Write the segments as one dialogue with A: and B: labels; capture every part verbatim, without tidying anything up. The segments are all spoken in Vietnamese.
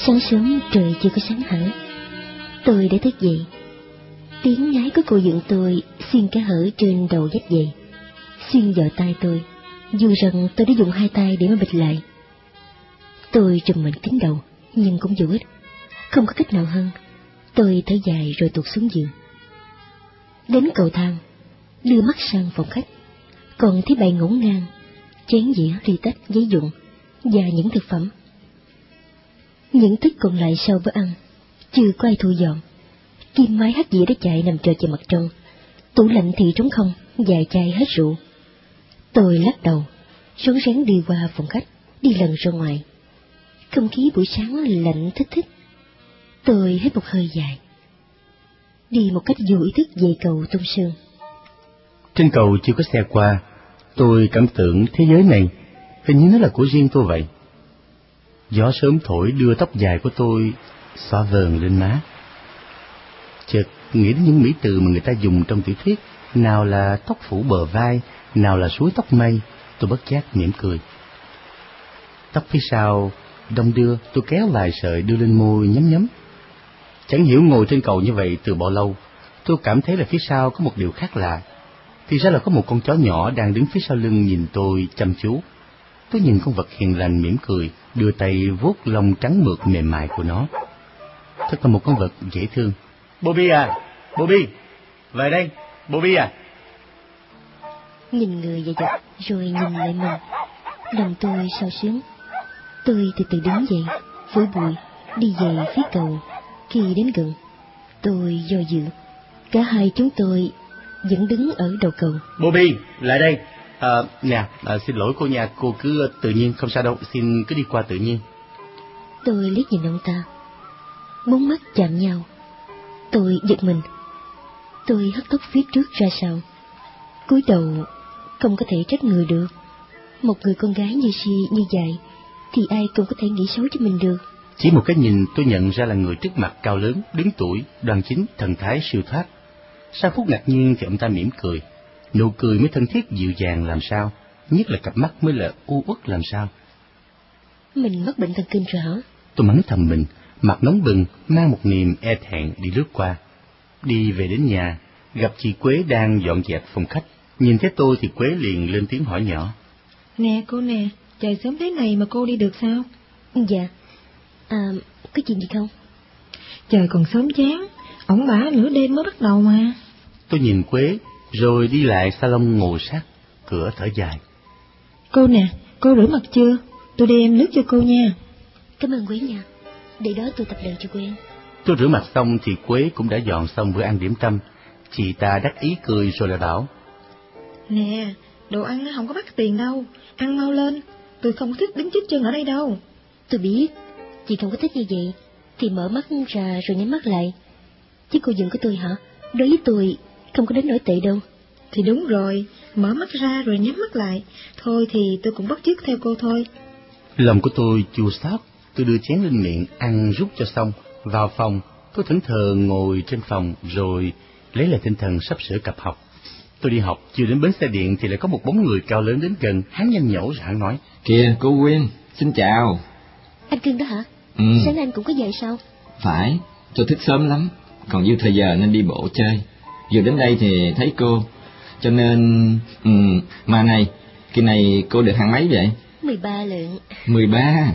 A: Sáng sớm trời chưa có sáng hẳn, tôi đã thức dậy. Tiếng nhái của cô dựng tôi xuyên kẽ hở trên đầu vách dậy, xuyên vào tai tôi, dù rằng tôi đã dùng hai tay để mà bịt lại. Tôi trùm mình kín đầu, nhưng cũng vô ích, không có cách nào hơn. Tôi thở dài rồi tuột xuống giường. Đến cầu thang, đưa mắt sang phòng khách, còn thấy bày ngổn ngang chén dĩa, ly tách, giấy dụng và những thực phẩm. Những thức còn lại sau bữa ăn chưa có ai thu dọn. Kim Mái hắt dĩa đã chạy nằm trơ trên mặt trăng. Tủ lạnh thì trống không, vài chai hết rượu. Tôi lắc đầu, rón rén đi qua phòng khách, đi lần ra ngoài. Không khí buổi sáng lạnh thích thích. Tôi hít một hơi dài, đi một cách vô ý thức về cầu Tôn Sơn.
B: Trên cầu chưa có xe qua, tôi cảm tưởng thế giới này hình như nó là của riêng tôi vậy. Gió sớm thổi đưa tóc dài của tôi xõa vờn lên má. Chợt nghĩ đến những mỹ từ mà người ta dùng trong tiểu thuyết, nào là tóc phủ bờ vai, nào là suối tóc mây. Tôi bất giác mỉm cười. Tóc phía sau đông đưa, tôi kéo vài sợi đưa lên môi nhấm nhấm. Chẳng hiểu ngồi trên cầu như vậy từ bao lâu, tôi cảm thấy là phía sau có một điều khác lạ. Thì ra là có một con chó nhỏ đang đứng phía sau lưng nhìn tôi chăm chú. Tôi nhìn con vật hiền lành mỉm cười, đưa tay vuốt lông trắng mượt mềm mại của nó. Thật là một con vật dễ thương. Bobby à, Bobby, về đây, Bobby à.
A: Nhìn người dày dặt rồi nhìn lại mình, lòng tôi sao sướng. Tôi từ từ đứng dậy, phủi bụi, đi về phía cầu. Khi đến gần, tôi do dự. Cả hai chúng tôi vẫn đứng ở đầu cầu.
B: Bobby, lại đây. À, nè, à, xin lỗi cô nhà, cô cứ tự nhiên, không sao đâu, xin cứ đi qua tự nhiên.
A: Tôi liếc nhìn ông ta, bốn mắt chạm nhau. Tôi giật mình. Tôi hất tóc phía trước ra sau, cúi đầu. Không có thể trách người được. Một người con gái như Si như vậy thì ai cũng có thể nghĩ xấu cho mình được.
B: Chỉ một cái nhìn tôi nhận ra là người trước mặt cao lớn, đứng tuổi, đoan chính, thần thái siêu thoát. Sau phút ngạc nhiên thì ông ta mỉm cười. Nụ cười mới thân thiết dịu dàng làm sao, nhất là cặp mắt mới là u uất làm sao.
A: Mình mắc bệnh thần kinh rồi hả?
B: Tôi mắng thầm mình, mặt nóng bừng, mang một niềm e thẹn đi lướt qua. Đi về đến nhà, gặp chị Quế đang dọn dẹp phòng khách. Nhìn thấy tôi thì Quế liền lên tiếng hỏi nhỏ.
C: Nè cô nè, trời sớm thế này mà cô đi được sao?
A: Dạ, à, có chuyện gì không?
C: Trời còn sớm chán, ổng bả nửa đêm mới bắt đầu mà.
B: Tôi nhìn Quế, rồi đi lại salon ngồi sát cửa thở dài.
C: Cô nè, cô rửa mặt chưa? Tôi đem nước cho cô nha.
A: Cảm ơn Quế nha, để đó tôi tập luyện cho quen.
B: Tôi rửa mặt xong thì Quế cũng đã dọn xong bữa ăn điểm tâm. Chị ta đắc ý cười rồi lại bảo.
C: Nè, đồ ăn không có mắc tiền đâu, ăn mau lên, tôi không thích đứng chết chân ở đây đâu.
A: Tôi biết, chị không có thích như vậy, thì mở mắt ra rồi nhắm mắt lại. Chứ cô giận của tôi hả? Đối với tôi, không có đến nỗi tệ đâu.
C: Thì đúng rồi, mở mắt ra rồi nhắm mắt lại, thôi thì tôi cũng bắt chước theo cô thôi.
B: Lòng của tôi chua xót, tôi đưa chén lên miệng, ăn rút cho xong. Vào phòng, tôi thẫn thờ ngồi trên phòng rồi lấy lại tinh thần sắp sửa cặp học. Tôi đi học, chưa đến bến xe điện thì lại có một bóng người cao lớn đến gần, hắn nhanh nhẩu rồi hắn nói.
D: Kìa, cô Quyên, xin chào.
A: Anh Cưng đó hả?
D: Ừ.
A: Sáng anh cũng có dậy sao?
D: Phải, tôi thức sớm lắm, còn dư thời giờ nên đi bộ chơi. Vừa đến đây thì thấy cô, cho nên... Ừ, mà này, kỳ này cô được hạng mấy vậy?
A: mười ba lượng.
D: mười ba?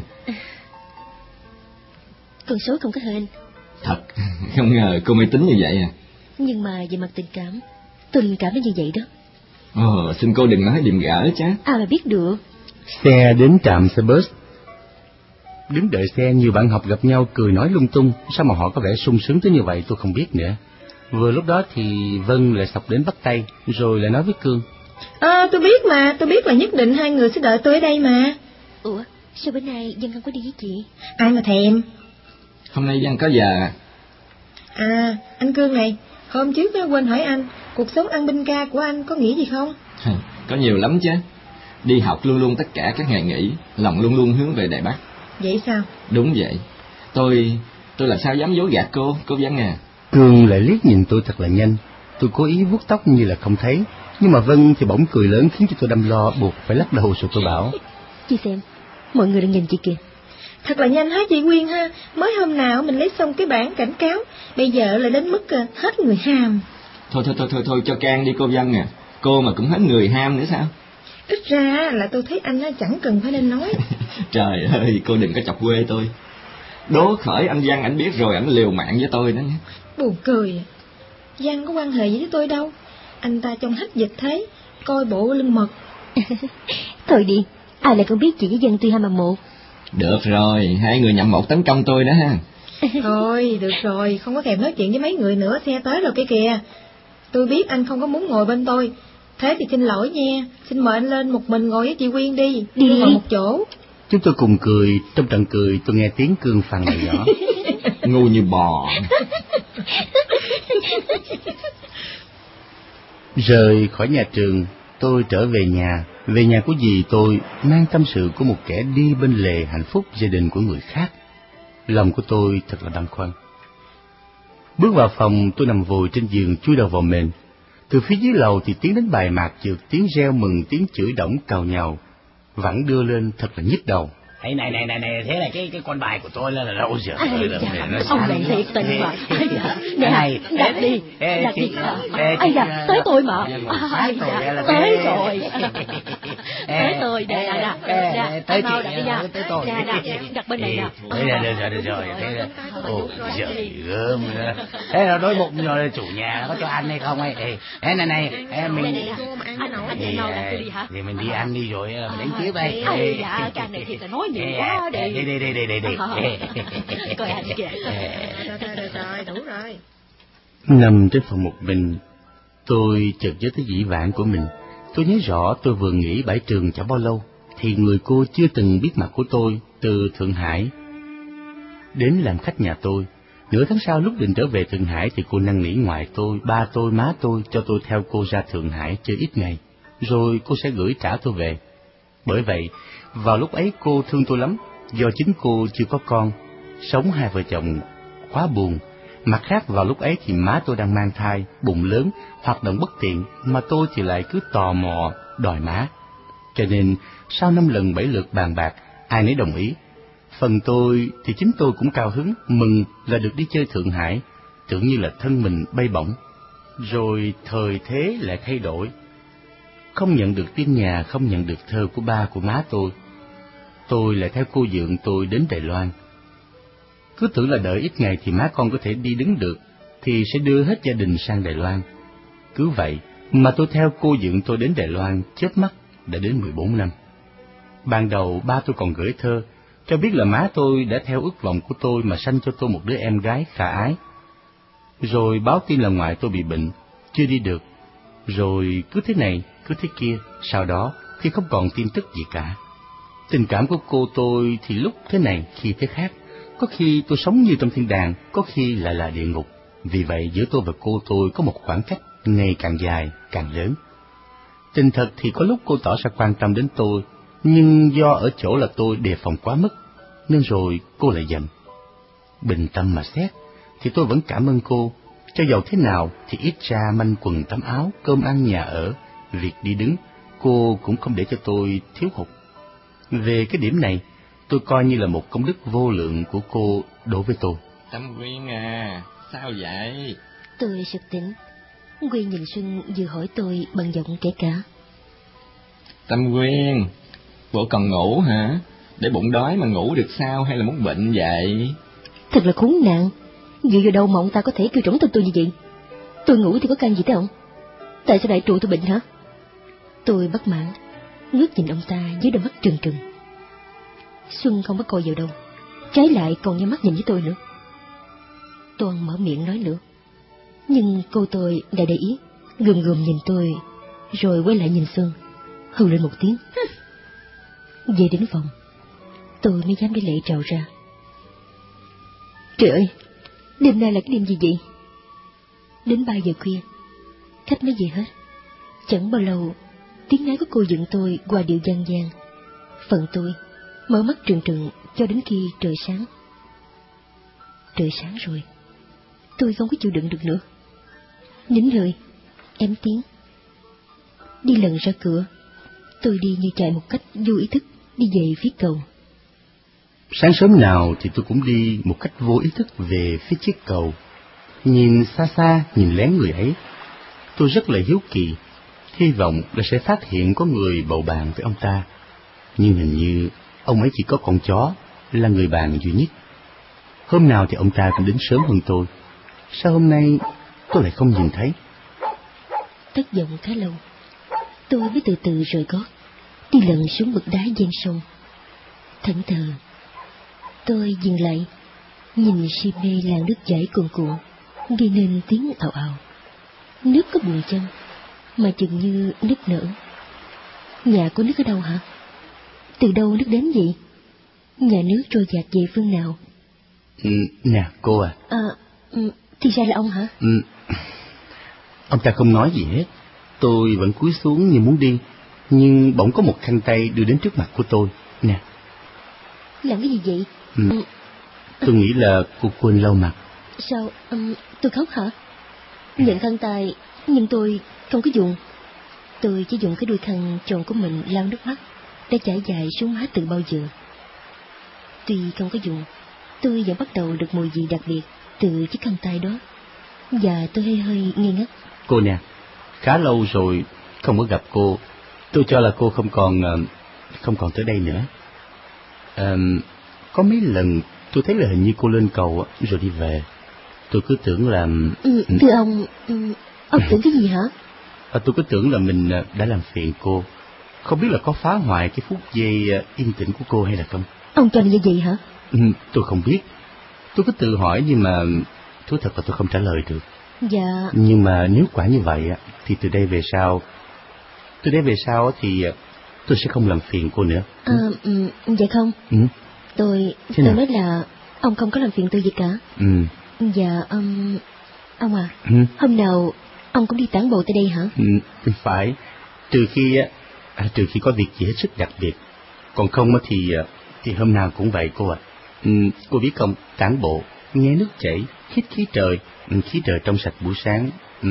A: Con số không có hên.
D: Thật, không ngờ cô mới tính như vậy à.
A: Nhưng mà về mặt tình cảm, tôi linh cảm nó như vậy đó.
D: Ồ, xin cô đừng nói điềm gỡ chứ.
A: À mà biết được.
B: Xe đến trạm xe bus. Đứng đợi xe, nhiều bạn học gặp nhau cười nói lung tung. Sao mà họ có vẻ sung sướng tới như vậy tôi không biết nữa. Vừa lúc đó thì Vân lại sọc đến bắt tay, rồi lại nói với Cương.
C: À, tôi biết mà, tôi biết là nhất định hai người sẽ đợi tôi ở đây mà.
A: Ủa, sao bữa nay Vân không có đi với chị?
C: Ai mà thèm.
D: Hôm nay Vân có giờ.
C: À, anh Cương này, hôm trước á, quên hỏi anh, cuộc sống ăn binh ca của anh có nghĩ gì không?
D: Có nhiều lắm chứ. Đi học luôn luôn tất cả các ngày nghỉ, lòng luôn luôn hướng về Đài Bắc.
C: Vậy sao?
D: Đúng vậy. Tôi, tôi là sao dám dối gạt cô, cô Vân à.
B: Cương lại liếc nhìn tôi thật là nhanh. Tôi cố ý vuốt tóc như là không thấy, nhưng mà Vân thì bỗng cười lớn khiến cho tôi đâm lo buộc phải lắc đầu rồi tôi bảo.
A: Chị xem, mọi người đang nhìn chị kìa.
C: Thật là nhanh hả chị Quyên ha, mới hôm nào mình lấy xong cái bản cảnh cáo, bây giờ là đến mức uh, hết người ham.
D: Thôi thôi thôi thôi thôi cho can đi cô Vân à, cô mà cũng hết người ham nữa sao?
C: Ít ra là tôi thấy anh chẳng cần phải nên nói.
D: Trời ơi, cô đừng có chọc quê tôi. Đố khởi anh Văn ảnh biết rồi ảnh liều mạng với tôi đó nhé.
C: Buồn cười. Văn có quan hệ gì với tôi đâu, anh ta trông hách dịch thế, coi bộ lưng mật.
A: Thôi đi, ai lại không biết chị với Dân tuy hai mà một.
D: Được rồi, hai người nhậm một tấn công tôi đó ha.
C: Thôi, được rồi, không có thèm nói chuyện với mấy người nữa, xe tới rồi kia kìa. Tôi biết anh không có muốn ngồi bên tôi, thế thì xin lỗi nha, xin mời anh lên một mình ngồi với chị Quyên đi, đi ngồi một chỗ.
B: Chúng tôi cùng cười, trong trận cười tôi nghe tiếng cương phàn này nhỏ.
D: Ngu như bò.
B: Rời khỏi nhà trường, tôi trở về nhà, về nhà của dì tôi, mang tâm sự của một kẻ đi bên lề hạnh phúc gia đình của người khác. Lòng của tôi thật là băn khoăn. Bước vào phòng, tôi nằm vùi trên giường chui đầu vào mền. Từ phía dưới lầu thì tiếng đánh bài mạc trượt, tiếng reo mừng, tiếng chửi đổng cào nhào, vẳng đưa lên thật là nhức đầu.
E: Này này này này này, thế là cái cái con bài của tôi là, là lâu rồi.
A: Ai dạ, ông này thiệt tình mà. Nè,
E: này
A: đặt đi, đặt đi. Ai dạ, tới tôi mà. Ai dạ, tới rồi. Tới tôi, nè nè nè, tới chị, đặt đi nha. Nè nè, đặt bên này nè.
E: Thế là được rồi, được rồi. Thế là, ôi giời gớm. Thế là đói bụng rồi, chủ nhà có cho ăn hay không ấy? Ê, này này, em mình thì mình đi ăn đi rồi mình đánh tiếp đây.
A: Ai dạ, càng này thiệt là nói nhiều quá đi.
E: Đi đi đi đi đi đi.
A: Coi anh kìa.
C: Rồi rồi, đủ rồi.
B: Nằm trên phòng một mình, tôi chợt nhớ tới dĩ vãng của mình. Tôi nhớ rõ tôi vừa nghỉ bãi trường chẳng bao lâu, thì người cô chưa từng biết mặt của tôi từ Thượng Hải đến làm khách nhà tôi. Nửa tháng sau lúc định trở về Thượng Hải thì cô năn nỉ ngoại tôi, ba tôi, má tôi cho tôi theo cô ra Thượng Hải chơi ít ngày, rồi cô sẽ gửi trả tôi về. Bởi vậy, vào lúc ấy cô thương tôi lắm, do chính cô chưa có con, sống hai vợ chồng quá buồn. Mặt khác vào lúc ấy thì má tôi đang mang thai, bụng lớn, hoạt động bất tiện, mà tôi thì lại cứ tò mò đòi má. Cho nên sau năm lần bảy lượt bàn bạc, ai nấy đồng ý. Phần tôi thì chính tôi cũng cao hứng, mừng là được đi chơi Thượng Hải, tưởng như là thân mình bay bổng. Rồi thời thế lại thay đổi. Không nhận được tin nhà, không nhận được thơ của ba của má tôi. Tôi lại theo cô dượng tôi đến Đài Loan. Cứ tưởng là đợi ít ngày thì má con có thể đi đứng được, thì sẽ đưa hết gia đình sang Đài Loan. Cứ vậy mà tôi theo cô dượng tôi đến Đài Loan, chớp mắt đã đến mười bốn năm. Ban đầu ba tôi còn gửi thơ, cho biết là má tôi đã theo ước vọng của tôi mà sanh cho tôi một đứa em gái khả ái. Rồi báo tin là ngoại tôi bị bệnh, chưa đi được. Rồi cứ thế này, cứ thế kia, sau đó thì không còn tin tức gì cả. Tình cảm của cô tôi thì lúc thế này, khi thế khác. Có khi tôi sống như trong thiên đàng, có khi lại là địa ngục. Vì vậy giữa tôi và cô tôi có một khoảng cách ngày càng dài, càng lớn. Tình thật thì có lúc cô tỏ ra quan tâm đến tôi, nhưng do ở chỗ là tôi đề phòng quá mức, nên rồi cô lại giận. Bình tâm mà xét, thì tôi vẫn cảm ơn cô, cho dầu thế nào thì ít ra manh quần tắm áo, cơm ăn nhà ở, việc đi đứng, cô cũng không để cho tôi thiếu hụt. Về cái điểm này, tôi coi như là một công đức vô lượng của cô đối với tôi.
D: Tâm Quyên à, sao vậy?
A: Tôi sực tỉnh. Quyên nhìn Xuân vừa hỏi tôi bằng giọng kể cả.
D: Tâm Quyên, bộ còn ngủ hả? Để bụng đói mà ngủ được sao, hay là muốn bệnh vậy?
A: Thật là khốn nạn. Dựa vào đâu mà ông ta có thể kêu trống tôi tôi như vậy? Tôi ngủ thì có can gì tới ông? Tại sao lại trụ tôi bệnh hả? Tôi bất mãn, ngước nhìn ông ta với đôi mắt trừng trừng. Xuân không có coi vào đâu, trái lại còn nhắm mắt nhìn với tôi nữa. Toàn mở miệng nói nữa, nhưng cô tôi đã để ý, gườm gườm nhìn tôi, rồi quay lại nhìn Xuân, hừ lên một tiếng. Về đến phòng, tôi mới dám để lệ trào ra. Trời ơi, đêm nay là cái đêm gì vậy? Đến ba giờ khuya, khách mới về hết. Chẳng bao lâu, tiếng nói của cô dựng tôi qua điệu dân gian. Phần tôi mở mắt trừng trừng cho đến khi trời sáng. Trời sáng rồi, tôi không có chịu đựng được nữa. Nín hơi, ém tiếng, đi lần ra cửa. Tôi đi như chạy một cách vô ý thức đi về phía cầu.
B: Sáng sớm nào thì tôi cũng đi một cách vô ý thức về phía chiếc cầu. Nhìn xa xa, nhìn lén người ấy. Tôi rất là hiếu kỳ, hy vọng là sẽ phát hiện có người bầu bạn với ông ta. Nhưng hình như ông ấy chỉ có con chó là người bạn duy nhất. Hôm nào thì ông ta cũng đến sớm hơn tôi. Sao hôm nay tôi lại không nhìn thấy?
A: Thất vọng khá lâu, tôi mới từ từ rời gót, đi lần xuống vực đá ven sông. Thẫn thờ, tôi dừng lại, nhìn si mê làn nước chảy cuồn cuộn, gây nên tiếng ào ào. Nước có buồn chăng, mà chừng như nức nở. Nhà có nước ở đâu hả? Từ đâu nước đến vậy? Nhà nước trôi dạt về phương nào?
B: Ừ, nè cô à.
A: À, thì ra là ông hả?
B: Ừ. Ông ta không nói gì hết. Tôi vẫn cúi xuống như muốn đi, nhưng bỗng có một khăn tay đưa đến trước mặt của tôi. Nè.
A: Làm cái gì vậy?
B: Ừ. Ừ. Tôi nghĩ là cô quên lau mặt.
A: Sao? Um, tôi khóc hả? Nhận khăn tay, nhưng tôi không có dùng. Tôi chỉ dùng cái đuôi khăn tròn của mình lau nước mắt đã chảy dài xuống má từ bao giờ. Tuy không có dùng, tôi vẫn bắt đầu được mùi vị đặc biệt từ chiếc khăn tay đó, và tôi hơi hơi nghi ngất.
B: Cô nè, khá lâu rồi không có gặp cô. Tôi cho là cô không còn không còn tới đây nữa. À, có mấy lần tôi thấy là hình như cô lên cầu rồi đi về. Tôi cứ tưởng là...
A: Ừ, thưa ông, ông tưởng cái gì hả?
B: À, tôi cứ tưởng là mình đã làm phiền cô. Không biết là có phá hoại cái phút giây yên tĩnh của cô hay là không.
A: Ông cho là như vậy hả?
B: Ừ, tôi không biết. Tôi cứ tự hỏi nhưng mà thú thật là tôi không trả lời được.
A: Dạ.
B: Nhưng mà nếu quả như vậy thì từ đây về sau, từ đây về sau thì tôi sẽ không làm phiền cô nữa.
A: À, ừ, vậy không?
B: Ừ.
A: Tôi, tôi nói là ông không có làm phiền tôi gì cả.
B: Ừ.
A: Dạ, um, ông à,
B: ừ.
A: hôm nào ông cũng đi tản bộ tới đây hả?
B: Ừ, phải. Trừ khi à, trừ khi có việc gì hết sức đặc biệt. Còn không thì thì hôm nào cũng vậy cô ạ. À. Ừ, cô biết không, tản bộ, nghe nước chảy, hít khí trời, khí trời trong sạch buổi sáng. Ừ.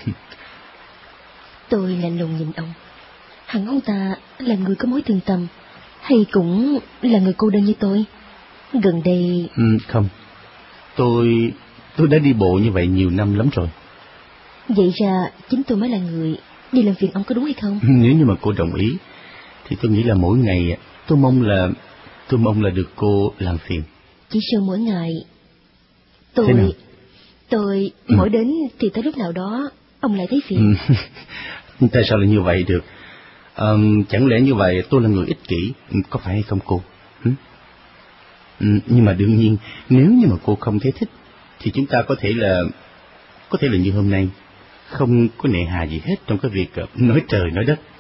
A: Tôi lạnh lùng nhìn ông. Hẳn ông ta là người có mối thương tâm, hay cũng là người cô đơn như tôi? Gần đây...
B: Ừ, không. Tôi... tôi đã đi bộ như vậy nhiều năm lắm rồi.
A: Vậy ra chính tôi mới là người đi làm phiền ông, có đúng hay không?
B: Nếu như mà cô đồng ý, thì tôi nghĩ là mỗi ngày tôi mong là... tôi mong là được cô làm phiền.
A: Chỉ sau mỗi ngày... Tôi... Tôi ừ. mỗi đến thì tới lúc nào đó ông lại thấy phiền.
B: Ừ. Tại sao lại như vậy được? À, chẳng lẽ như vậy tôi là người ích kỷ, có phải hay không cô? Ừ? Ừ, nhưng mà đương nhiên nếu như mà cô không thấy thích thì chúng ta có thể là có thể là như hôm nay, không có nề hà gì hết trong cái việc nói trời nói đất.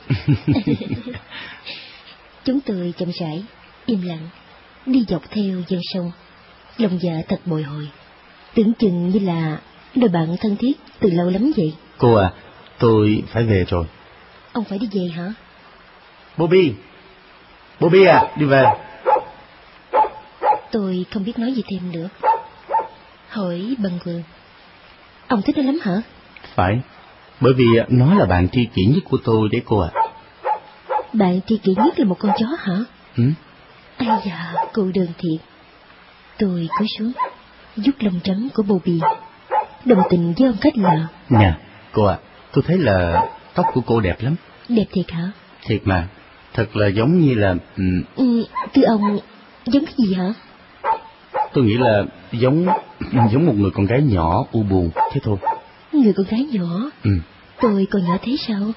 A: Chúng tôi chậm rãi, im lặng đi dọc theo ven sông, lòng dạ thật bồi hồi, tưởng chừng như là đôi bạn thân thiết từ lâu lắm vậy.
B: Cô à, tôi phải về rồi.
A: Ông phải đi về hả?
B: Bobby, Bobby à, đi về.
A: Tôi không biết nói gì thêm nữa. Hỏi bần quờ, ông thích nó lắm hả?
B: Phải, bởi vì nó là bạn tri kỷ nhất của tôi đấy cô ạ. À.
A: Bạn tri kỷ nhất là một con chó hả?
B: Ừ.
A: Ây da, cô đơn thiệt. Tôi cúi xuống, vuốt lông trắng của Bobby, đồng tình với ông cách là...
B: Nè, cô ạ, à, tôi thấy là tóc của cô đẹp lắm.
A: Đẹp thiệt hả?
B: Thiệt mà, thật là giống như là... Ừ,
A: ừ thưa ông, giống cái gì hả?
B: Tôi nghĩ là giống giống một người con gái nhỏ u buồn, thế thôi.
A: Người con gái nhỏ?
B: Ừ.
A: Tôi còn nhỏ thế sao?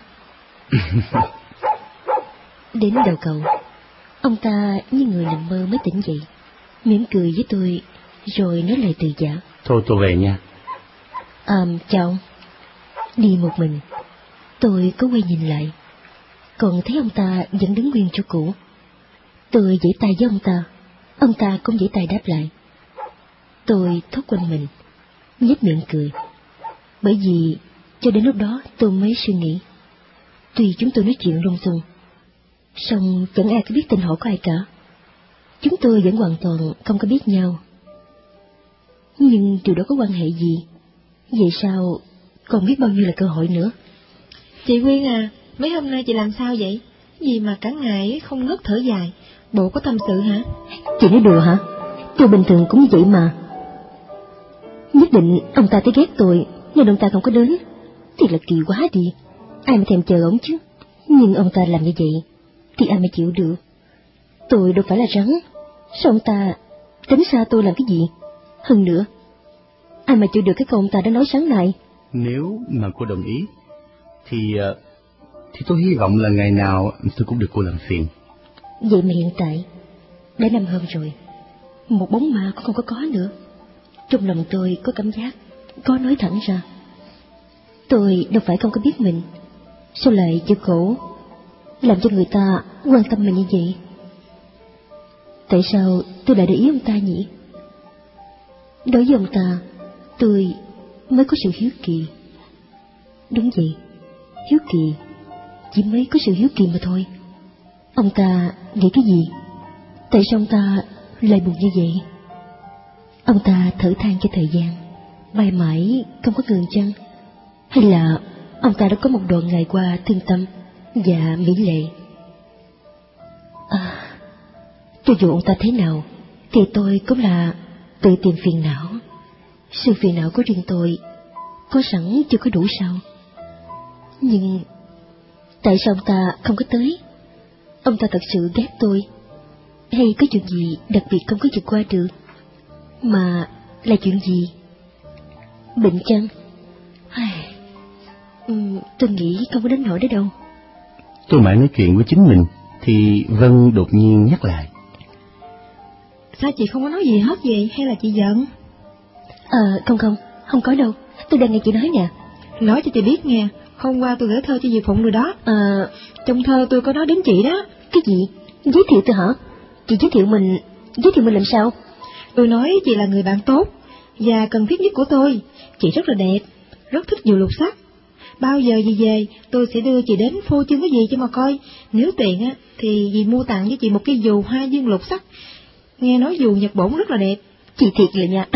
A: Đến đầu cầu, ông ta như người nằm mơ mới tỉnh dậy, mỉm cười với tôi rồi nói lời từ giã.
B: Thôi tôi về nha.
A: À, chào ông. Đi một mình, tôi có quay nhìn lại, còn thấy ông ta vẫn đứng nguyên chỗ cũ. Tôi giãy tay với ông ta, ông ta cũng giãy tay đáp lại. Tôi thốt quanh mình, nhếch miệng cười, bởi vì cho đến lúc đó tôi mới suy nghĩ, tuy chúng tôi nói chuyện lung tung, song chẳng ai có biết tên họ của ai cả. Chúng tôi vẫn hoàn toàn không có biết nhau. Nhưng điều đó có quan hệ gì? Vậy sao còn biết bao nhiêu là cơ hội nữa?
C: Chị Quyên à, mấy hôm nay chị làm sao vậy? gì mà cả ngày không ngớt thở dài? Bộ có tâm sự hả?
A: Chị nói đùa hả? Tôi bình thường cũng như vậy mà. Nhất định ông ta thấy ghét tôi nên ông ta không có đến. Thiệt là kỳ quá đi. Ai mà thèm chờ ông chứ. Nhưng ông ta làm như vậy thì ai mà chịu được. Tôi đâu phải là rắn. Sao ông ta tránh xa tôi làm cái gì? Hơn nữa, ai mà chịu được cái câu ông ta đã nói sáng nay.
B: Nếu mà cô đồng ý thì thì tôi hy vọng là ngày nào tôi cũng được cô làm phiền.
A: Vậy mà hiện tại đã năm hôm rồi, một bóng ma cũng không có có nữa. Trong lòng tôi có cảm giác có nói thẳng ra. Tôi đâu phải không có biết mình, sao lại chịu khổ làm cho người ta quan tâm mình như vậy? Tại sao tôi lại để ý ông ta nhỉ? Đối với ông ta, tôi mới có sự hiếu kỳ. Đúng vậy, hiếu kỳ, chỉ mới có sự hiếu kỳ mà thôi. Ông ta nghĩ cái gì? Tại sao ông ta lại buồn như vậy? Ông ta thở than cho thời gian bay mãi không có ngừng chăng? Hay là ông ta đã có một đoạn ngày qua thương tâm và mỹ lệ? À, cho dù ông ta thế nào thì tôi cũng là tự tìm phiền não. Sự phiền não của riêng tôi có sẵn chưa có đủ sao? Nhưng tại sao ông ta không có tới? Ông ta thật sự ghét tôi, hay có chuyện gì đặc biệt không có vượt qua được? Mà là chuyện gì? Bệnh chăng? uhm, tôi nghĩ không có đến nỗi đó đâu.
B: Tôi mãi nói chuyện với chính mình thì Vân đột nhiên nhắc lại.
C: Sao chị không có nói gì hết vậy? Hay là chị giận?
A: Ờ, không không, không có đâu. Tôi đang nghe chị nói nè.
C: Nói cho chị biết nghe, hôm qua tôi gửi thơ cho dì Phụng rồi đó.
A: Ờ,
C: trong thơ tôi có nói đến chị đó.
A: Cái gì? Giới thiệu tôi hả? Chị giới thiệu mình, giới thiệu mình làm sao?
C: Tôi nói chị là người bạn tốt và cần thiết nhất của tôi. Chị rất là đẹp, rất thích dù lục sắc. Bao giờ dì về, tôi sẽ đưa chị đến phô trương cái gì cho mà coi. Nếu tiện á, thì dì mua tặng cho chị một cái dù hoa dương lục sắc. Nghe nói dù Nhật Bổn rất là đẹp.
A: Chị thiệt là nha.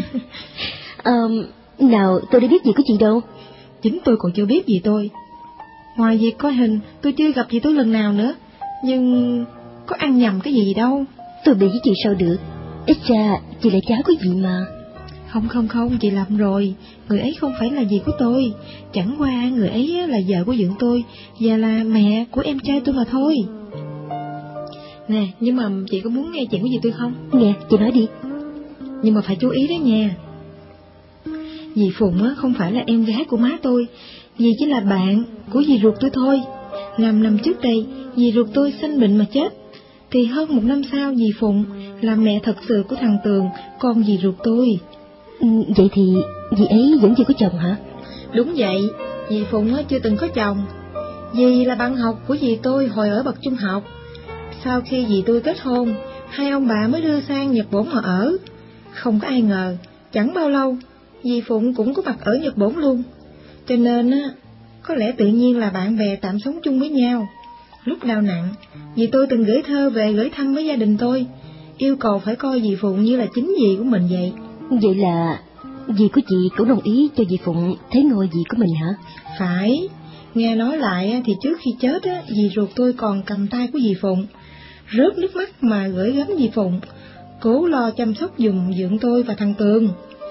A: um, nào, tôi đã biết gì của chị đâu.
C: Chính tôi còn chưa biết gì tôi. Ngoài việc coi hình, tôi chưa gặp gì tôi lần nào nữa. Nhưng có ăn nhầm cái gì đâu.
A: Tôi bị với chị sao được. Ít ra chị là cháu của chị mà.
C: Không không không, chị lầm rồi. Người ấy không phải là dì của tôi. Chẳng qua người ấy là vợ của dượng tôi và là mẹ của em trai tôi mà thôi. Nè, nhưng mà chị có muốn nghe chuyện của dì tôi không?
A: Nghe, chị nói đi.
C: Nhưng mà phải chú ý đấy nha. Dì Phụng á, không phải là em gái của má tôi. Dì chỉ là bạn của dì ruột tôi thôi. Năm năm trước đây, dì ruột tôi sanh bệnh mà chết. Thì hơn một năm sau, dì Phụng là mẹ thật sự của thằng Tường, con dì ruột tôi.
A: Ừ, vậy thì dì ấy vẫn chưa có chồng hả?
C: Đúng vậy, dì Phụng á, chưa từng có chồng. Dì là bạn học của dì tôi hồi ở bậc trung học. Sau khi dì tôi kết hôn, hai ông bà mới đưa sang Nhật Bổn mà ở. Không có ai ngờ, chẳng bao lâu, dì Phụng cũng có mặt ở Nhật Bổn luôn. Cho nên á, có lẽ tự nhiên là bạn bè tạm sống chung với nhau. Lúc đau nặng, dì tôi từng gửi thơ về gửi thăm với gia đình tôi, yêu cầu phải coi dì Phụng như là chính dì của mình vậy.
A: Vậy là dì của chị cũng đồng ý cho dì Phụng thế ngôi dì của mình hả?
C: Phải, nghe nói lại thì trước khi chết á, dì ruột tôi còn cầm tay của dì Phụng, rớt nước mắt mà gửi gắm dì Phụng, cố lo chăm sóc giùm dượng tôi và thằng Tường.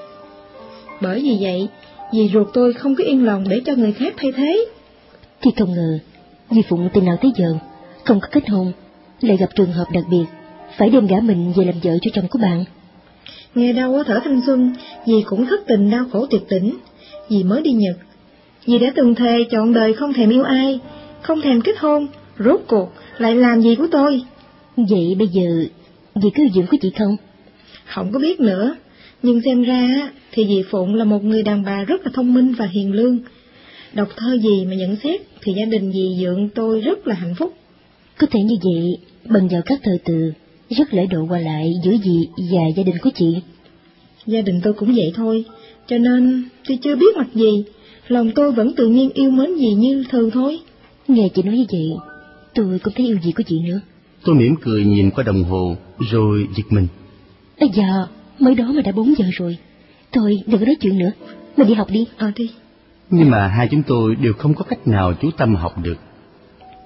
C: Bởi vì vậy, dì ruột tôi không có yên lòng để cho người khác thay thế.
A: Thì không ngờ, dì Phụng từ nào tới giờ không có kết hôn, lại gặp trường hợp đặc biệt, phải đem gả mình về làm vợ cho chồng của bạn.
C: Nghe đâu á thở thanh xuân, dì cũng thất tình đau khổ tuyệt tỉnh. Dì mới đi Nhật, dì đã từng thề chọn đời không thèm yêu ai, không thèm kết hôn, rốt cuộc lại làm gì của tôi.
A: Vậy bây giờ dì có yêu dưỡng của chị không?
C: Không có biết nữa, nhưng xem ra thì dì Phụng là một người đàn bà rất là thông minh và hiền lương. Đọc thơ dì mà nhận xét thì gia đình dì dượng tôi rất là hạnh phúc.
A: Có thể như vậy, bằng vào các thơ từ rất lễ độ qua lại giữa dì và gia đình của chị.
C: Gia đình tôi cũng vậy thôi, cho nên tuy chưa biết mặt gì, lòng tôi vẫn tự nhiên yêu mến dì như thường thôi.
A: Nghe chị nói như vậy, tôi cũng thấy yêu dì của chị nữa.
B: Tôi mỉm cười nhìn qua đồng hồ, rồi giật mình.
A: Ây da, mới đó mà đã bốn giờ rồi. Thôi, đừng có nói chuyện nữa, mình đi học đi.
C: Ờ đi.
B: Nhưng mà hai chúng tôi đều không có cách nào chú tâm học được.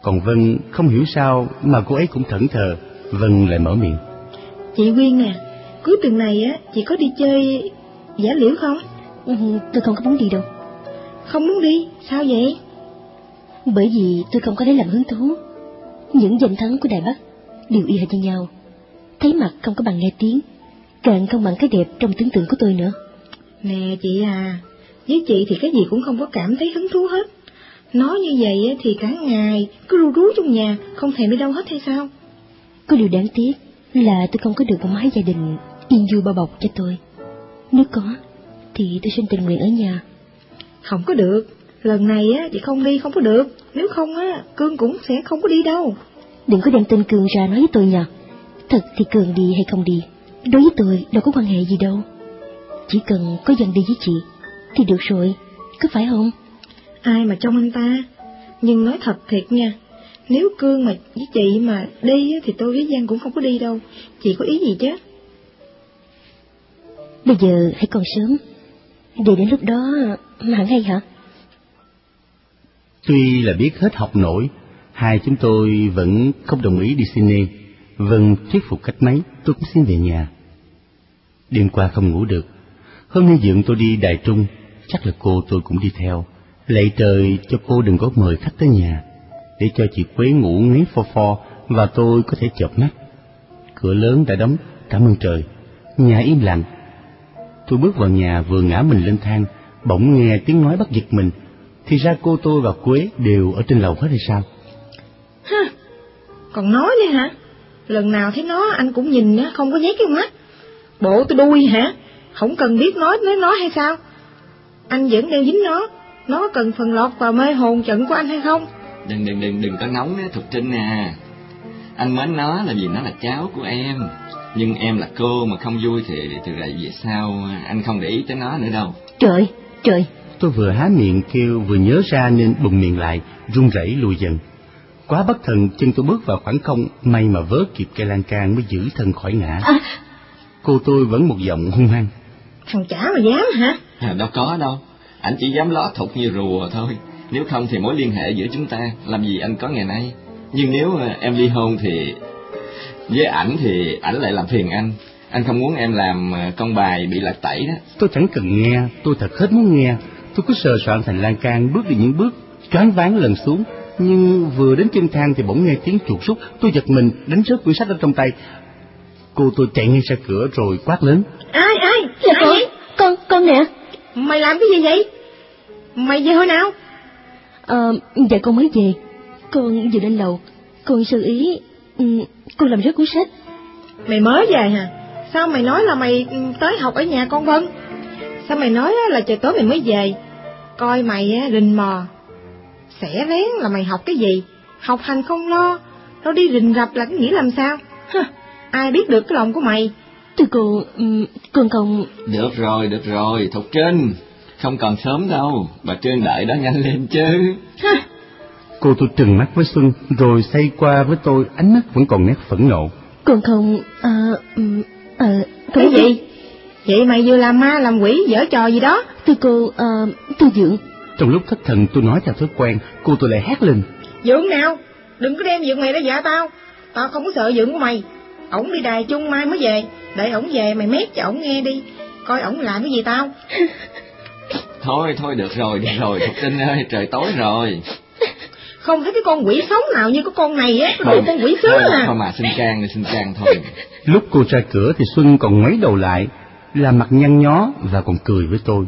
B: Còn Vân không hiểu sao mà cô ấy cũng thẫn thờ. Vân lại mở miệng.
C: Chị Quyên nè, cuối tuần này á, chị có đi chơi giả liễu không?
A: Ừ, tôi không có muốn đi đâu.
C: Không muốn đi, sao vậy?
A: Bởi vì tôi không có lấy làm hứng thú. Những danh thắng của Đài Bắc đều y hệt như nhau. Thấy mặt không có bằng nghe tiếng, càng không bằng cái đẹp trong tưởng tượng của tôi nữa.
C: Nè chị à, với chị thì cái gì cũng không có cảm thấy hứng thú hết. Nói như vậy thì cả ngày cứ ru rú trong nhà, không thèm đi đâu hết hay sao?
A: Có điều đáng tiếc là tôi không có được một mái gia đình yên vui bao bọc cho tôi. Nếu có thì tôi xin tình nguyện ở nhà.
C: Không có được, lần này á chị không đi không có được. Nếu không á Cương cũng sẽ không có đi đâu.
A: Đừng có đem tên Cường ra nói với tôi nha. Thật thì Cường đi hay không đi, đối với tôi đâu có quan hệ gì đâu. Chỉ cần có Dân đi với chị thì được rồi, có phải không?
C: Ai mà trông anh ta. Nhưng nói thật thiệt nha, nếu Cương mà với chị mà đi thì tôi với Giang cũng không có đi đâu. Chị có ý gì chứ?
A: Bây giờ hãy còn sớm, để đến lúc đó mà hẳn hay hả?
B: Tuy là biết hết học nổi, hai chúng tôi vẫn không đồng ý đi cine. Vân thuyết phục cách mấy, tôi cũng xin về nhà. Đêm qua không ngủ được. Hôm nay dượng tôi đi Đài Trung, chắc là cô tôi cũng đi theo. Lạy trời cho cô đừng có mời khách tới nhà, để cho chị Quế ngủ ngáy pho pho và tôi có thể chợp mắt. Cửa lớn đã đóng, cảm ơn trời. Nhà im lặng. Tôi bước vào nhà vừa ngã mình lên thang, bỗng nghe tiếng nói bắt giật mình. Thì ra cô tôi và Quế đều ở trên lầu hết hay sao?
C: Ha, còn nói nữa hả? Lần nào thấy nó anh cũng nhìn không có nháy cái mắt. Bộ tôi đuôi hả? Không cần biết nói nói nói hay sao? Anh vẫn đang dính nó. Nó cần phần lọt vào mê hồn trận của anh hay không?
D: Đừng đừng đừng đừng có nóng á Thục Trinh à. Anh mến nó là vì nó là cháu của em. Nhưng em là cô mà không vui thì từ lại về sau anh không để ý tới nó nữa đâu.
A: Trời, trời.
B: Tôi vừa há miệng kêu vừa nhớ ra nên bùng miệng lại, run rẩy lùi dần. Quá bất thần, chân tôi bước vào khoảng không, may mà vớ kịp cây lan can mới giữ thân khỏi ngã. À. Cô tôi vẫn một giọng hung hăng.
C: Thằng chả mà dám hả?
D: À, đâu có đâu, anh chỉ dám ló Thục như rùa thôi. Nếu không thì mối liên hệ giữa chúng ta làm gì anh có ngày nay. Nhưng nếu em ly hôn thì với ảnh thì ảnh lại làm phiền anh. Anh không muốn em làm con bài bị lạc tẩy đó.
B: Tôi chẳng cần nghe, tôi thật hết muốn nghe. Tôi cứ sờ soạn thành lan can, bước đi những bước choáng váng lần xuống. Nhưng vừa đến chân thang thì bỗng nghe tiếng chuột rút. Tôi giật mình, đánh rớt quyển sách ở trong tay. Cô tôi chạy ngay ra cửa rồi quát lớn.
C: Ai, ai?
A: Là
C: ai
A: con,
C: vậy?
A: con, con nè.
C: Mày làm cái gì vậy? Mày về hồi nào?
A: Ờ, dạ con mới về. Con vừa lên lầu, con sơ ý, um, con làm rớt cuốn sách.
C: Mày mới về hả? Sao mày nói là mày tới học ở nhà con Vân? Sao mày nói là trời tối mày mới về? Coi mày rình mò. Xẻ lén là mày học cái gì? Học hành không lo, đâu đi rình rập là cái nghĩa làm sao? Hơ, ai biết được cái lòng của mày?
A: Thưa cô, um, con không...
D: Được rồi, được rồi, Thục Trinh. Không còn sớm đâu, bà Trương đợi đó nhanh lên chứ.
C: Hơ.
B: Cô tôi trừng mắt với Xuân, rồi xoay qua với tôi, ánh mắt vẫn còn nét phẫn nộ.
A: Con không... Ờ... Um, ờ...
C: Cái gì? Vậy mày vừa làm ma làm quỷ giở trò gì đó?
A: Thưa cô, ờ... Uh, tôi Dượng.
B: Trong lúc thất thần tôi nói theo thói quen, cô tôi lại hét lên.
C: Dượng nào? Đừng có đem Dượng mày ra dọa tao. Tao không có sợ Dượng của mày. Ổng đi Đài Trung mai mới về. Đợi ổng về mày mét cho ổng nghe đi. Coi ổng làm cái gì tao.
D: Thôi, thôi được rồi, được rồi, Thục Trinh ơi, trời tối rồi.
C: Không thấy cái con quỷ sống nào như cái con này á, cái con quỷ sứ à.
D: Thôi mà xin can đi, xin can thôi.
B: Lúc cô ra cửa thì Xuân còn ngoáy đầu lại, làm mặt nhăn nhó và còn cười với tôi.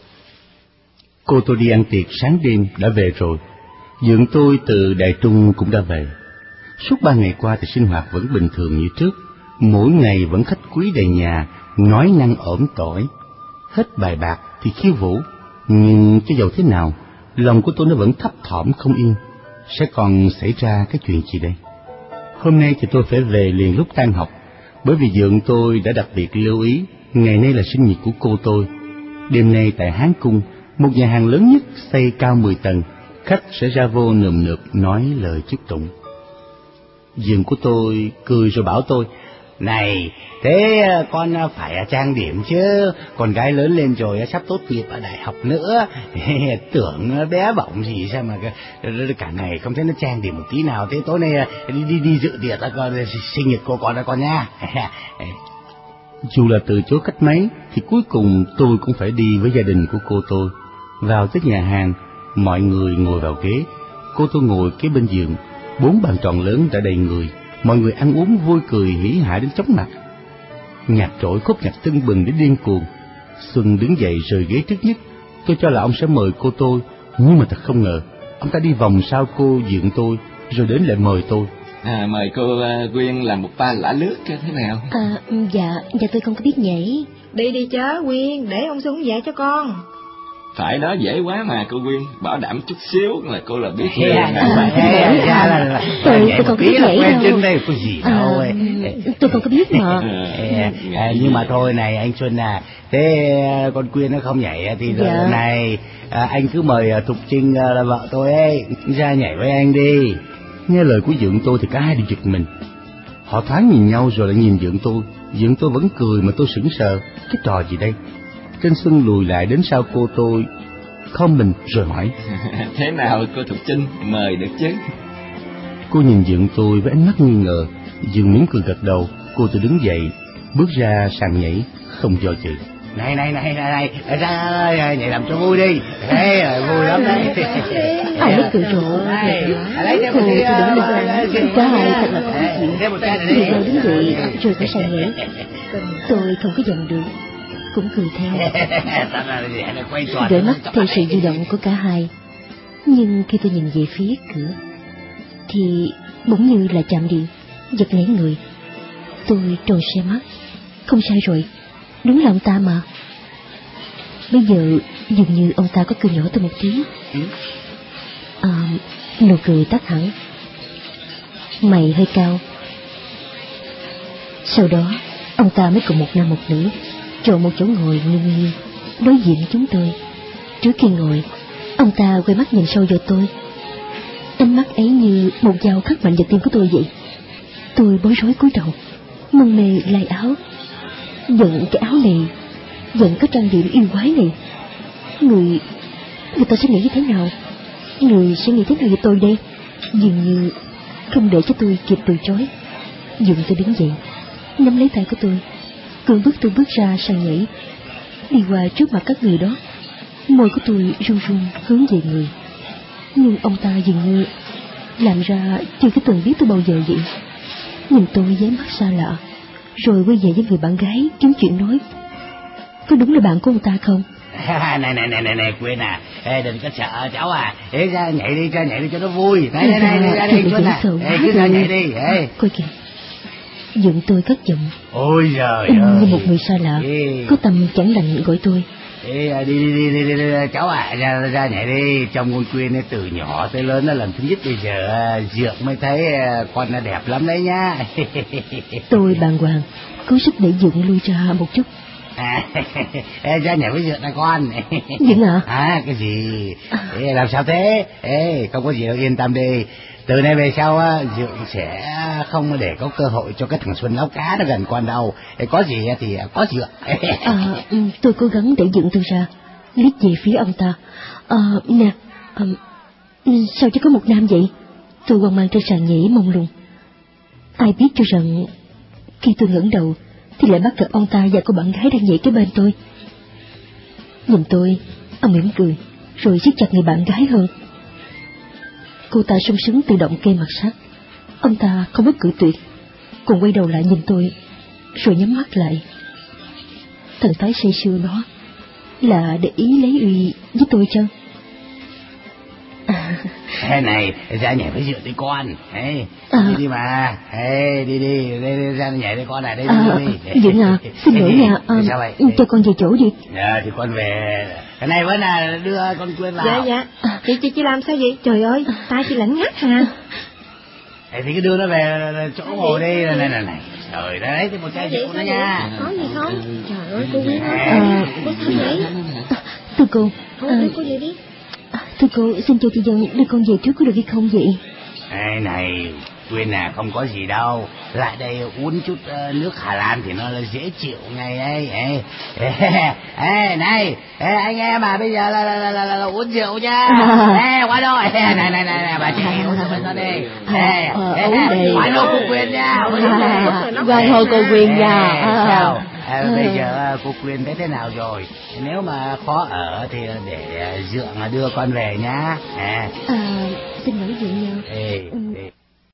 B: Cô tôi đi ăn tiệc sáng đêm đã về rồi. Dượng tôi từ Đài Trung cũng đã về. Suốt ba ngày qua thì sinh hoạt vẫn bình thường như trước. Mỗi ngày vẫn khách quý đầy nhà, nói năng ổm tỏi. Hết bài bạc thì khiêu vũ. Nhưng cho dầu thế nào, lòng của tôi nó vẫn thấp thỏm không yên. Sẽ còn xảy ra cái chuyện gì đây? Hôm nay thì tôi phải về liền lúc tan học, bởi vì dượng tôi đã đặc biệt lưu ý ngày nay là sinh nhật của cô tôi. Đêm nay tại Hán Cung, một nhà hàng lớn nhất xây cao mười tầng, khách sẽ ra vô nườm nượp nói lời chúc tụng. Dượng của tôi cười rồi bảo tôi
E: Này, thế con phải trang điểm chứ, con gái lớn lên rồi sắp tốt nghiệp ở đại học nữa. Tưởng bé bỏng gì sao mà cả ngày không thấy nó trang điểm một tí nào. Thế tối nay đi đi, đi dự tiệc con sinh nhật cô con đó con nha.
B: Dù là từ chối cách mấy thì cuối cùng tôi cũng phải đi với gia đình của cô tôi. Vào tới nhà hàng, mọi người ngồi vào ghế, cô tôi ngồi kế bên giường. Bốn bàn tròn lớn đã đầy người, mọi người ăn uống vui cười hỉ hả đến chóng mặt. Nhạc trội khúc nhạc tưng bừng đến điên cuồng. Xuân đứng dậy rời ghế trước nhất. Tôi cho là ông sẽ mời cô tôi, nhưng mà thật không ngờ ông ta đi vòng sau cô dượng tôi, rồi đến lại mời tôi.
D: À, mời cô uh, Quyên làm một ba lả lướt thế nào?
A: À, dạ, dạ tôi không có biết nhảy.
C: Đi đi chớ Quyên, để ông Xuân dạy cho con.
D: Phải đó, dễ quá mà cô Quyên, bảo đảm chút xíu là cô là biết.
A: Tôi tôi không có biết nhảy đâu.
E: Đây có gì đâu.
A: À, tôi không có biết mà.
E: À, nhưng mà thôi này anh Xuân à, thế con Quyên nó không nhảy thì giờ dạ. này à, anh cứ mời Thục Trinh là vợ tôi ấy ra nhảy với anh đi.
B: Nghe lời của dượng tôi thì cả hai đều giật mình. Họ thoáng nhìn nhau rồi lại nhìn dượng tôi. Dượng tôi vẫn cười mà tôi sững sờ. Cái trò gì đây? Trên Xuân lùi lại đến sau cô tôi, không mình rồi hỏi.
D: Thế nào cô Thục Trinh, mời được chứ?
B: Cô nhìn dượng tôi với ánh mắt nghi ngờ. Dượng mỉm cười gật đầu. Cô tôi đứng dậy, bước ra sàn nhảy, không do dự.
E: Này này này này này, ra nhảy làm cho vui đi. Thế vui lắm đấy.
A: Ai lấy cười rộ.
E: Lấy cho một cái
A: đứng lên. Cả hai thật là có chuyện. Đi vào đứng dậy rồi cả sàn nhảy. Tôi không có dần được, cũng cười theo. Đôi mắt theo sự di động của cả hai. Nhưng khi tôi nhìn về phía cửa thì bỗng như là chạm điện, giật nảy người. Tôi tròn xe mắt. Không sai rồi, đúng là ông ta mà. Bây giờ dường như ông ta có cười nhỏ tôi một tiếng. À, nụ cười tắt hẳn, mày hơi cao. Sau đó ông ta mới cùng một nam một nữ chọn một chỗ ngồi nghiêng nghiêng đối diện chúng tôi. Trước khi ngồi, ông ta quay mắt nhìn sâu vào tôi. Ánh mắt ấy như một dao khắc mạnh vào tim của tôi vậy. Tôi bối rối cúi đầu, mân mê lai áo. Giận cái áo này, giận có trang điểm yêu quái này. Người Người ta sẽ nghĩ như thế nào? Người sẽ nghĩ thế nào về tôi đây? Dường như không để cho tôi kịp từ chối, dượng tôi đứng dậy, nắm lấy tay của tôi, cường bước tôi bước ra sàn nhảy, đi qua trước mặt các người đó. Môi của tôi run run hướng về người, nhưng ông ta dường như làm ra chưa có từng biết tôi bao giờ vậy. Nhìn tôi với mắt xa lạ, rồi quay về với người bạn gái kiếm chuyện nói. Có đúng là bạn của ông ta không?
E: này này này này này Quyên à, ê, đừng có sợ cháu à, ê, ra nhảy đi, ra nhảy đi cho nó vui. Này này này, này ra đây Xuân à, ê, cứ ra nhảy đi. Ê.
A: Coi kìa, dượng tôi cất giọng.
E: Ôi giời ơi,
A: như một người xa lạ, ê. Có tâm chẳng lành gọi tôi.
E: Ê, đi, đi, đi, đi, đi, đi, cháu à, ra, ra nhảy đi. Trong con Quyên ấy, từ nhỏ tới lớn nó lần thứ nhất bây giờ dượng mới thấy con nó đẹp lắm đấy nhá.
A: Tôi bàng hoàng, cố sức để dượng lui ra một chút.
E: À, ê, ra nhảy với dượng này con.
A: Dượng ạ? À?
E: À, cái gì? Ê, làm sao thế? Ê, không có gì đâu, yên tâm đi. Từ nay về sau á, dượng sẽ không để có cơ hội cho cái thằng Xuân áo cá nó gần con đâu. Ê, có gì thì có dượng.
A: À, tôi cố gắng để dượng tôi ra, liếc về phía ông ta. À, nè, à, sao chỉ có một nam vậy? Tôi hoang mang trên sàn nhảy mông lung. Ai biết cho rằng khi tôi ngẩng đầu thì lại bắt gặp ông ta và cô bạn gái đang nhảy kế bên tôi. Nhìn tôi, ông mỉm cười, rồi siết chặt người bạn gái hơn. Cô ta sung sướng tự động kê mặt sát. Ông ta không có cự tuyệt, còn quay đầu lại nhìn tôi, rồi nhắm mắt lại. Thần thái say sưa đó là để ý lấy uy với tôi chăng?
E: À. Ê này, ra nhảy với dượng đi con. Ê, à. Đi đi mà. Ê, đi đi, đi, đi ra nhảy đi con này, đi
A: à,
E: đi. đi.
A: Dượng à, xin lỗi nha, à, sao vậy? Cho con về chỗ đi.
E: Dạ, thì con về. Cái này vẫn là đưa con Quyên vào.
C: Dạ, dạ. À, chị, chị, chị làm sao vậy? Trời ơi, tay chị lạnh ngắt hả?
E: Ê, thì cứ đưa nó về chỗ ngồi đi. Này, này, này, này. Trời đấy, thì một chai rượu nữa nha.
C: Có gì không? Trời ơi, cô Quyên.
A: À, thưa cô.
C: Thôi, cô về đi.
A: Thưa cô, xin cho chị dân đưa con về trước có được hay không vậy?
E: Ê này, Quyên à, không có gì đâu. lại đây uống chút uh, nước Hà Lan thì nó là dễ chịu ngay ấy. Ê, ê, ê, này, ê, anh em à, bây giờ là, là, là, là, là uống rượu nha. Ê, qua đâu? Ê, này, này, này, này, bà chị uống rượu bên đó đi. Ê,
A: uống đi.
E: Hoàng hôn cô Quyên nha.
A: Hoàng hôn cô Quyên nha.
E: Sao? À, bây giờ cô Quyên thấy thế nào rồi? Nếu mà khó ở thì để Dượng đưa con về nhá. À,
A: à xin lỗi Dượng nhiều.
E: Ê, ê.